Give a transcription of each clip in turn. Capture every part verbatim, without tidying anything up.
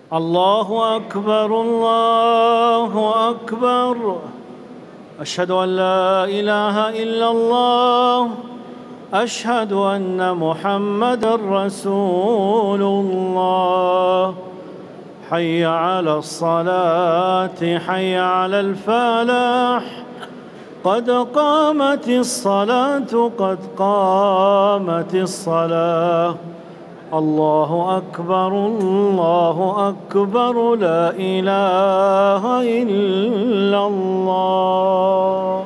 الله أكبر الله أكبر. أشهد أن لا إله إلا الله. أشهد أن محمدًا رسول الله. حي على الصلاة حي على الفلاح. قد قامت الصلاة قد قامت الصلاة. الله أكبر الله أكبر لا إله إلا الله.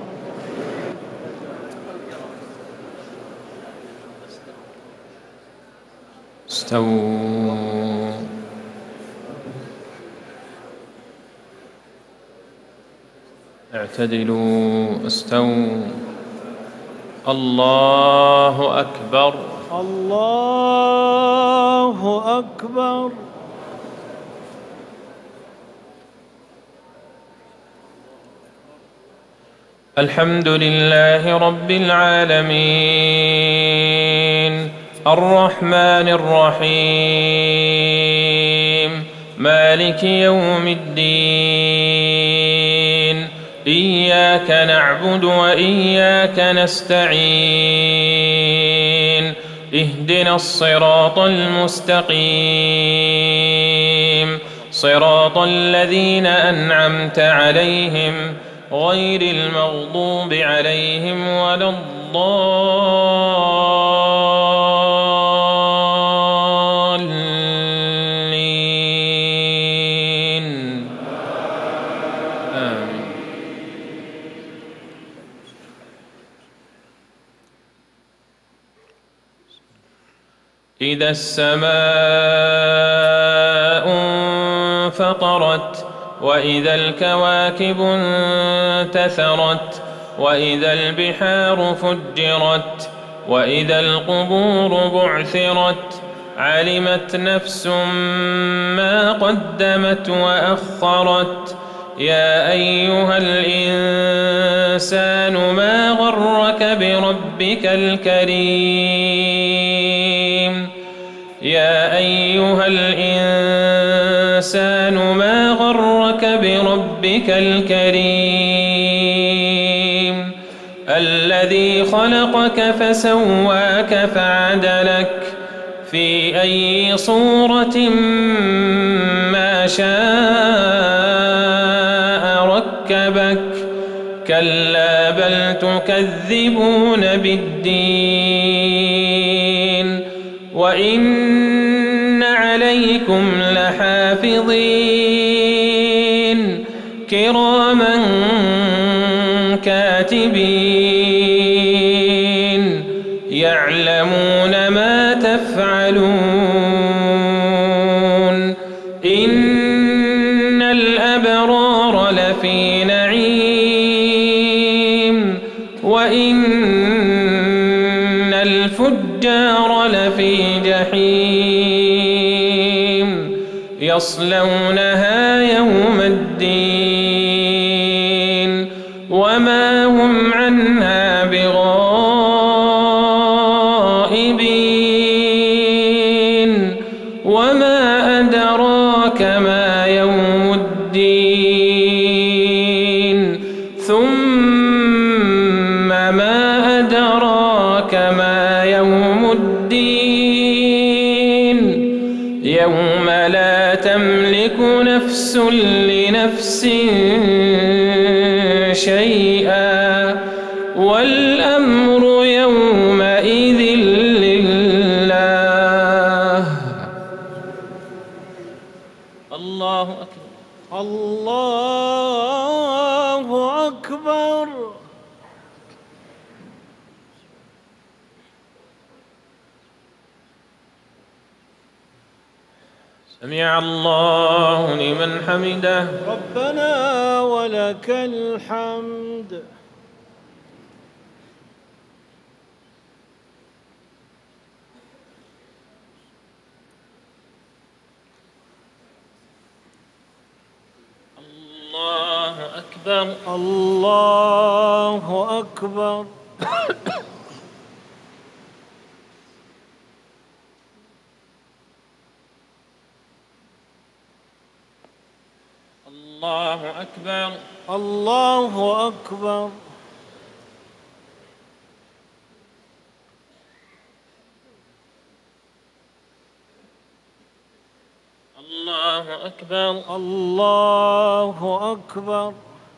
استووا. اعتدلوا. استووا. الله أكبر. الله أكبر. الحمد لله رب العالمين الرحمن الرحيم مالك يوم الدين. إياك نعبد وإياك نستعين. اهدنا الصراط المستقيم صراط الذين أنعمت عليهم غير المغضوب عليهم ولا الضالين. آمين. إذا السماء انفطرت وإذا الكواكب انتثرت وإذا البحار فجرت وإذا القبور بعثرت علمت نفس ما قدمت وأخرت. يا أيها الإنسان ما غرك بربك الكريم. يا أيها الإنسان ما غرك بربك الكريم الذي خلقك فسواك فعدلك في أي صورة ما شاء ركبك. كلا بل تكذبون بالدين وإن عليكم لحافظين كراما كاتبين يعلمون ما تفعلون. إن الأبرار لفي نعيم وإن الفجار لفي جحيم يصلونها يوم الدين وما هم عنها بغائبين. وما أدراك ما يوم الدين ثم ما أدراك ما يوم الدين يوم لا تملك نفس لنفس شيئا والأمر يومئذ لله. الله أكبر. الله أكبر. سمع الله لمن حمده. ربنا ولك الحمد. الله أكبر. الله أكبر. الله أكبر. الله أكبر. الله أكبر. الله أكبر.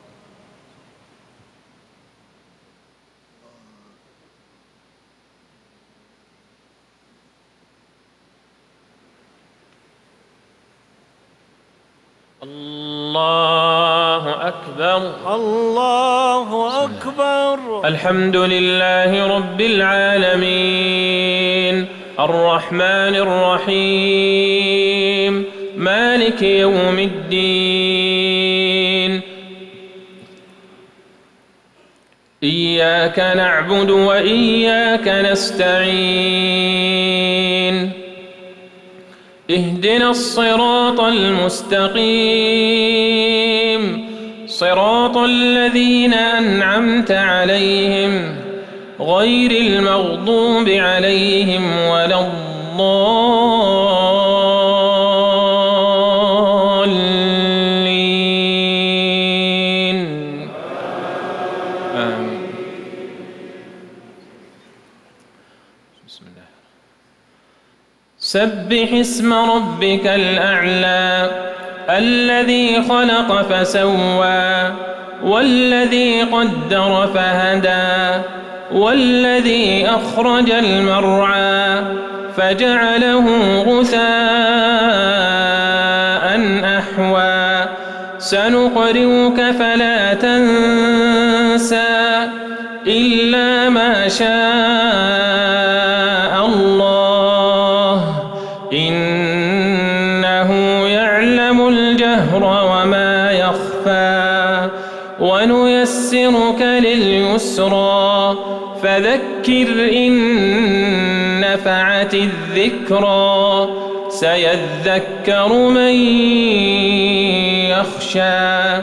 الله أكبر. الله أكبر. الحمد لله رب العالمين الرحمن الرحيم مالك يوم الدين إياك نعبد وإياك نستعين اهدنا الصراط المستقيم صراط الذين أنعمت عليهم غير المغضوب عليهم ولا الضالين آمين. بسم الله. سبح اسم ربك الأعلى الذي خلق فسوى والذي قدر فهدى والذي أخرج المرعى فجعله غثاء أحوى سنقرئك فلا تنسى إلا ما شاء الله إنه يعلم الجهر وما يخفى ونيسرك لليسرى فذكر إن نفعت الذكرى سيذكر من يخشى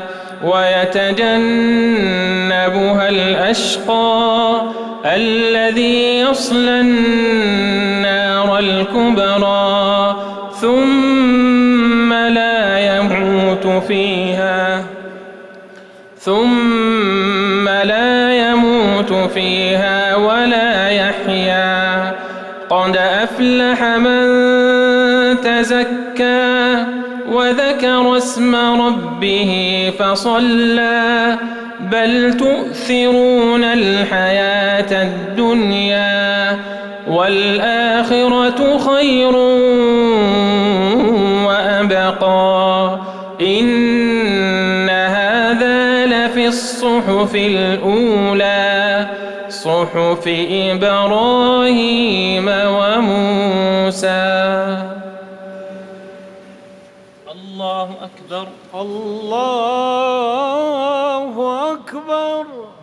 ويتجنبها الأشقى الذي يصلى النار الكبرى ثم لا يموت فيها ثم لا يموت فيها ولا يحيا قد أفلح من تزكى وذكر اسم ربه فصلى بل تؤثرون الحياة الدنيا والآخرة خير وأبقى إن هذا لفي الصحف الأولى صحف إبراهيم وموسى. الله أكبر. الله أكبر.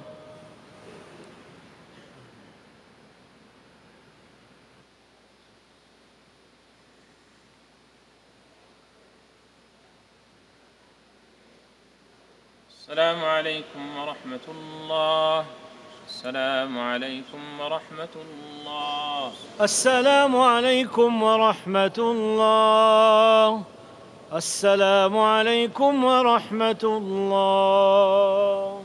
السلام عليكم ورحمة الله. السلام عليكم ورحمة الله. السلام عليكم ورحمة الله. السلام عليكم ورحمة الله.